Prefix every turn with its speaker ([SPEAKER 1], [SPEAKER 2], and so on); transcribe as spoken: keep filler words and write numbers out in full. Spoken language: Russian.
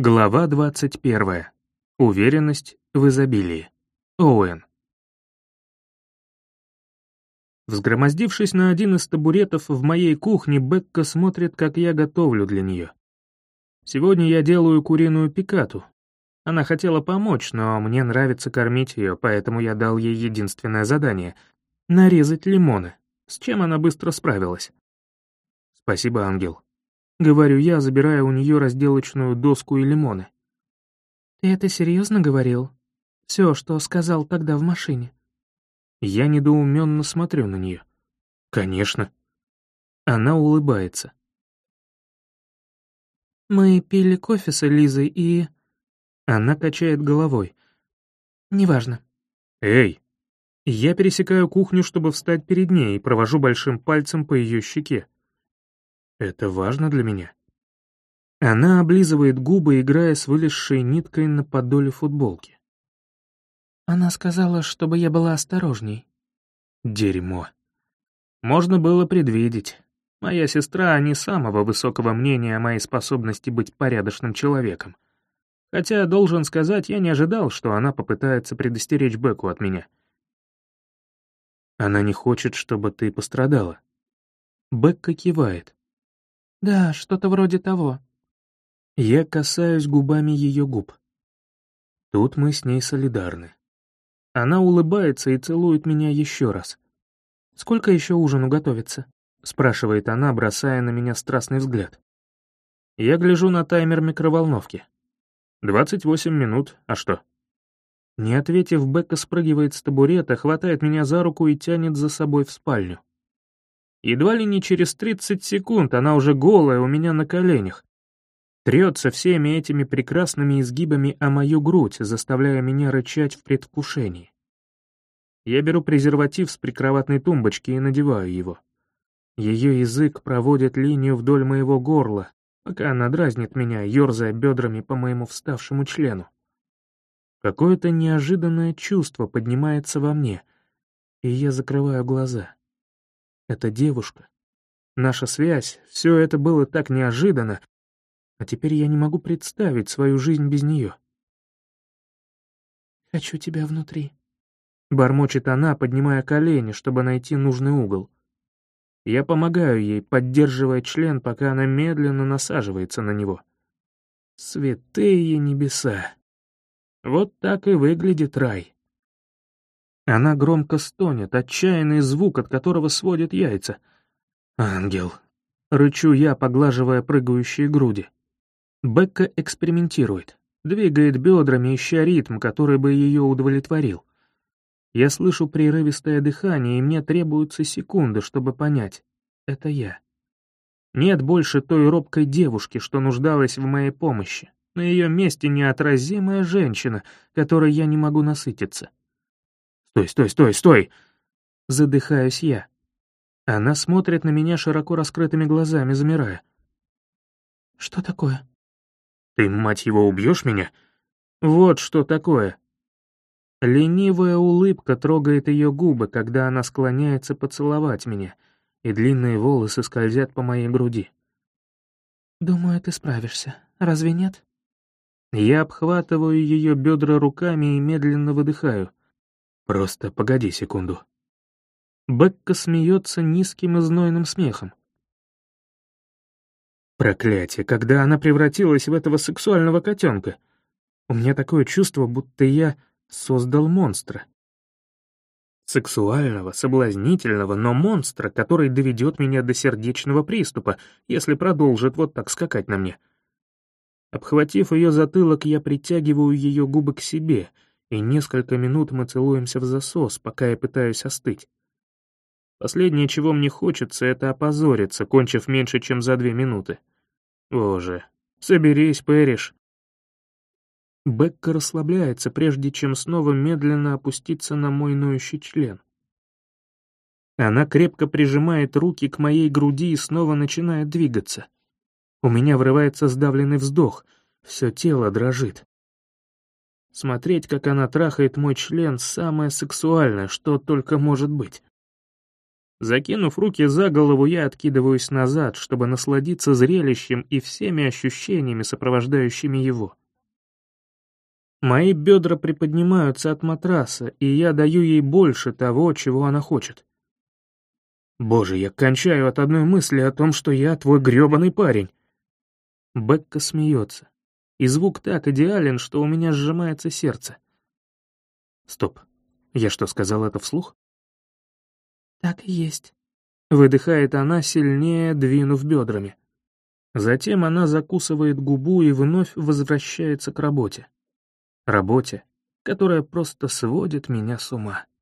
[SPEAKER 1] Глава двадцать первая. Уверенность в изобилии. Оуэн. Взгромоздившись на один из табуретов в моей кухне, Бекка смотрит, как я готовлю для нее. Сегодня я делаю куриную пикату. Она хотела помочь, но мне нравится кормить ее, поэтому я дал ей единственное задание — нарезать лимоны, с чем она быстро справилась. «Спасибо, ангел», — говорю я, забирая у нее разделочную доску и лимоны.
[SPEAKER 2] «Ты это серьезно говорил? Все, что сказал тогда в машине?»
[SPEAKER 1] Я недоуменно смотрю на нее. «Конечно». Она улыбается.
[SPEAKER 2] «Мы пили кофе с Элизой и...»
[SPEAKER 1] Она качает головой.
[SPEAKER 2] «Неважно».
[SPEAKER 1] «Эй!» Я пересекаю кухню, чтобы встать перед ней, и провожу большим пальцем по ее щеке. Это важно для меня. Она облизывает губы, играя с вылезшей ниткой на подоле футболки.
[SPEAKER 2] Она сказала, чтобы я была осторожней.
[SPEAKER 1] Дерьмо. Можно было предвидеть. Моя сестра не самого высокого мнения о моей способности быть порядочным человеком. Хотя, должен сказать, я не ожидал, что она попытается предостеречь Бекку от меня. Она не хочет, чтобы ты пострадала. Бекка кивает.
[SPEAKER 2] «Да, что-то вроде того».
[SPEAKER 1] Я касаюсь губами ее губ. Тут мы с ней солидарны. Она улыбается и целует меня еще раз.
[SPEAKER 2] «Сколько еще ужину готовится?»
[SPEAKER 1] — спрашивает она, бросая на меня страстный взгляд. Я гляжу на таймер микроволновки. двадцать восемь минут, а что? Не ответив, Бекка спрыгивает с табурета, хватает меня за руку и тянет за собой в спальню. Едва ли не через тридцать секунд она уже голая у меня на коленях. Трется всеми этими прекрасными изгибами о мою грудь, заставляя меня рычать в предвкушении. Я беру презерватив с прикроватной тумбочки и надеваю его. Ее язык проводит линию вдоль моего горла, пока она дразнит меня, ерзая бедрами по моему вставшему члену. Какое-то неожиданное чувство поднимается во мне, и я закрываю глаза. Эта девушка, наша связь, все это было так неожиданно, а теперь я не могу представить свою жизнь без нее.
[SPEAKER 2] «Хочу тебя внутри»,
[SPEAKER 1] — бормочет она, поднимая колени, чтобы найти нужный угол. Я помогаю ей, поддерживая член, пока она медленно насаживается на него. Святые небеса! Вот так и выглядит рай. Она громко стонет, отчаянный звук, от которого сводит яйца. «Ангел!» — рычу я, поглаживая прыгающие груди. Бекка экспериментирует, двигает бедрами, ища ритм, который бы ее удовлетворил. Я слышу прерывистое дыхание, и мне требуются секунды, чтобы понять — это я. Нет больше той робкой девушки, что нуждалась в моей помощи. На ее месте неотразимая женщина, которой я не могу насытиться. «Стой, стой, стой, стой!» Задыхаюсь я. Она смотрит на меня широко раскрытыми глазами, замирая.
[SPEAKER 2] «Что такое?»
[SPEAKER 1] «Ты, мать его, убьешь меня?» «Вот что такое!» Ленивая улыбка трогает ее губы, когда она склоняется поцеловать меня, и длинные волосы скользят по моей груди.
[SPEAKER 2] «Думаю, ты справишься. Разве нет?»
[SPEAKER 1] Я обхватываю ее бедра руками и медленно выдыхаю. «Просто погоди секунду». Бекка смеется низким и знойным смехом. Проклятие, когда она превратилась в этого сексуального котенка. У меня такое чувство, будто я создал монстра. Сексуального, соблазнительного, но монстра, который доведет меня до сердечного приступа, если продолжит вот так скакать на мне. Обхватив ее затылок, я притягиваю ее губы к себе, и несколько минут мы целуемся в засос, пока я пытаюсь остыть. Последнее, чего мне хочется, это опозориться, кончив меньше, чем за две минуты. Боже, соберись, Пэриш. Бекка расслабляется, прежде чем снова медленно опуститься на мой ноющий член. Она крепко прижимает руки к моей груди и снова начинает двигаться. У меня врывается сдавленный вздох, все тело дрожит. Смотреть, как она трахает мой член, самое сексуальное, что только может быть. Закинув руки за голову, я откидываюсь назад, чтобы насладиться зрелищем и всеми ощущениями, сопровождающими его. Мои бедра приподнимаются от матраса, и я даю ей больше того, чего она хочет. Боже, я кончаю от одной мысли о том, что я твой грёбаный парень. Бекка смеется, и звук так идеален, что у меня сжимается сердце. Стоп, я что, сказал это вслух?
[SPEAKER 2] «Так и есть»,
[SPEAKER 1] — выдыхает она, сильнее двинув бедрами. Затем она закусывает губу и вновь возвращается к работе. Работе, которая просто сводит меня с ума.